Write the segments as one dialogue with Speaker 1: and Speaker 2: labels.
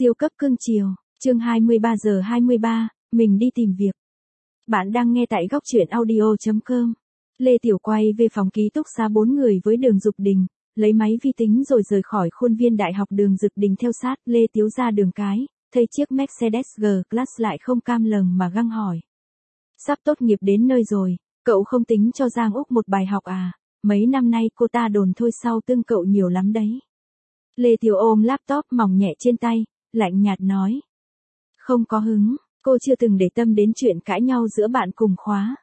Speaker 1: Siêu cấp cưng chiều, chương 23 giờ 23, mình đi tìm việc. Bạn đang nghe tại góc truyện audio.com. Lê Tiểu quay về phòng ký túc xá 4 người với Đường Dục Đình, lấy máy vi tính rồi rời khỏi khuôn viên đại học. Đường Dục Đình theo sát Lê Tiếu ra đường cái, thấy chiếc Mercedes G-Class lại không cam lòng mà găng hỏi. Sắp tốt nghiệp đến nơi rồi, cậu không tính cho Giang Úc một bài học à? Mấy năm nay cô ta đồn thôi sau tương cậu nhiều lắm đấy. Lê Tiếu ôm laptop mỏng nhẹ trên tay, lạnh nhạt nói. Không có hứng, cô chưa từng để tâm đến chuyện cãi nhau giữa bạn cùng khóa.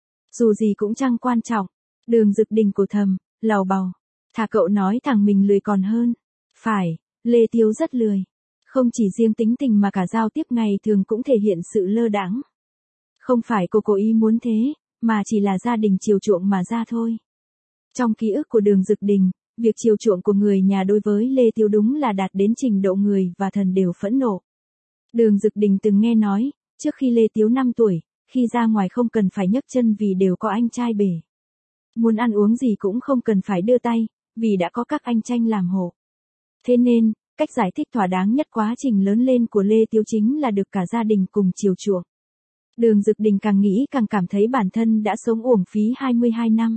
Speaker 1: Dù gì cũng chẳng quan trọng. Đường Dục Đình cổ thầm, lầu bầu. Thà cậu nói thẳng mình lười còn hơn. Phải, Lê Tiếu rất lười. Không chỉ riêng tính tình mà cả giao tiếp ngày thường cũng thể hiện sự lơ đãng. Không phải cô cố ý muốn thế, mà chỉ là gia đình chiều chuộng mà ra thôi. Trong ký ức của Đường Dục Đình, việc chiều chuộng của người nhà đối với Lê Tiếu đúng là đạt đến trình độ người và thần đều phẫn nộ. Đường Dục Đình từng nghe nói, trước khi Lê Tiếu 5 tuổi, khi ra ngoài không cần phải nhấc chân vì đều có anh trai bể. Muốn ăn uống gì cũng không cần phải đưa tay, vì đã có các anh tranh làm hộ. Thế nên, cách giải thích thỏa đáng nhất quá trình lớn lên của Lê Tiếu chính là được cả gia đình cùng chiều chuộng. Đường Dục Đình càng nghĩ càng cảm thấy bản thân đã sống uổng phí 22 năm.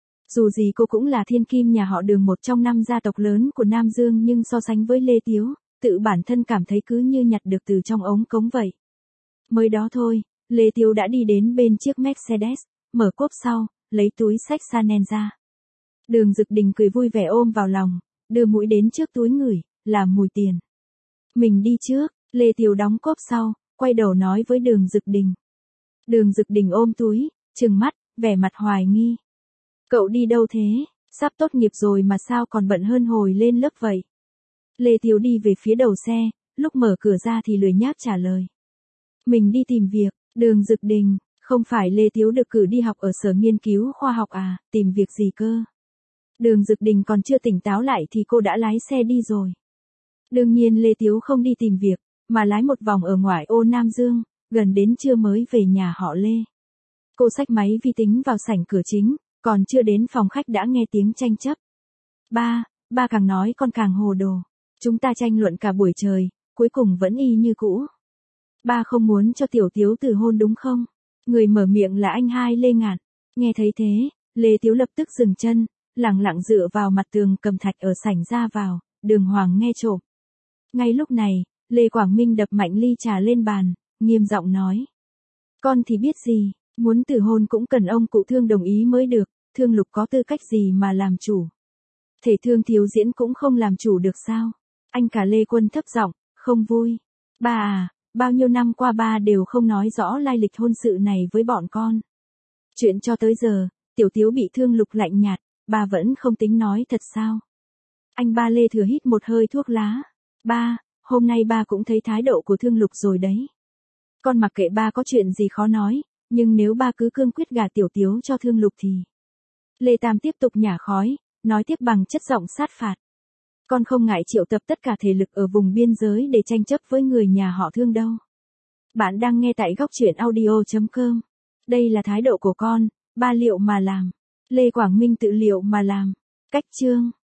Speaker 1: Dù gì cô cũng là thiên kim nhà họ Đường, một trong 5 gia tộc lớn của Nam Dương, nhưng so sánh với Lê Tiếu, tự bản thân cảm thấy cứ như nhặt được từ trong ống cống vậy. Mới đó thôi, Lê Tiếu đã đi đến bên chiếc Mercedes, mở cốp sau, lấy túi xách Chanel ra. Đường Dục Đình cười vui vẻ ôm vào lòng, đưa mũi đến trước túi ngửi, là mùi tiền. Mình đi trước, Lê Tiếu đóng cốp sau, quay đầu nói với Đường Dục Đình. Đường Dục Đình ôm túi, trừng mắt, vẻ mặt hoài nghi. Cậu đi đâu thế? Sắp tốt nghiệp rồi mà sao còn bận hơn hồi lên lớp vậy? Lê Tiếu đi về phía đầu xe, lúc mở cửa ra thì lười nhác trả lời. Mình đi tìm việc. Đường Dục Đình, không phải Lê Tiếu được cử đi học ở sở nghiên cứu khoa học à, tìm việc gì cơ? Đường Dục Đình còn chưa tỉnh táo lại thì cô đã lái xe đi rồi. Đương nhiên Lê Tiếu không đi tìm việc, mà lái một vòng ở ngoại ô Nam Dương, gần đến trưa mới về nhà họ Lê. Cô xách máy vi tính vào sảnh cửa chính, còn chưa đến phòng khách đã nghe tiếng tranh chấp. Ba càng nói con càng hồ đồ. Chúng ta tranh luận cả buổi trời, cuối cùng vẫn y như cũ. Ba không muốn cho Tiểu Tiếu từ hôn đúng không? Người mở miệng là anh hai Lê Ngạn. Nghe thấy thế, Lê Tiếu lập tức dừng chân, lẳng lặng dựa vào mặt tường cầm thạch ở sảnh ra vào, Đường Hoàng nghe trộm. Ngay lúc này, Lê Quảng Minh đập mạnh ly trà lên bàn, nghiêm giọng nói. Con thì biết gì, muốn từ hôn cũng cần ông cụ Thương đồng ý mới được, Thương Lục có tư cách gì mà làm chủ. Thể Thương thiếu diễn cũng không làm chủ được sao? Anh cả Lê Quân thấp giọng, không vui. Ba à, bao nhiêu năm qua ba đều không nói rõ lai lịch hôn sự này với bọn con. Chuyện cho tới giờ, Tiểu Tiếu bị Thương Lục lạnh nhạt, ba vẫn không tính nói thật sao? Anh ba Lê Thừa hít một hơi thuốc lá. Ba, hôm nay ba cũng thấy thái độ của Thương Lục rồi đấy. Con mặc kệ ba có chuyện gì khó nói, nhưng nếu ba cứ cương quyết gả Tiểu Tiếu cho Thương Lục thì... Lê Tam tiếp tục nhả khói, nói tiếp bằng chất giọng sát phạt. Con không ngại triệu tập tất cả thể lực ở vùng biên giới để tranh chấp với người nhà họ Thương đâu. Bạn đang nghe tại góc truyện audio.com. Đây là thái độ của con, ba liệu mà làm. Lê Quảng Minh tự liệu mà làm. Cách chương.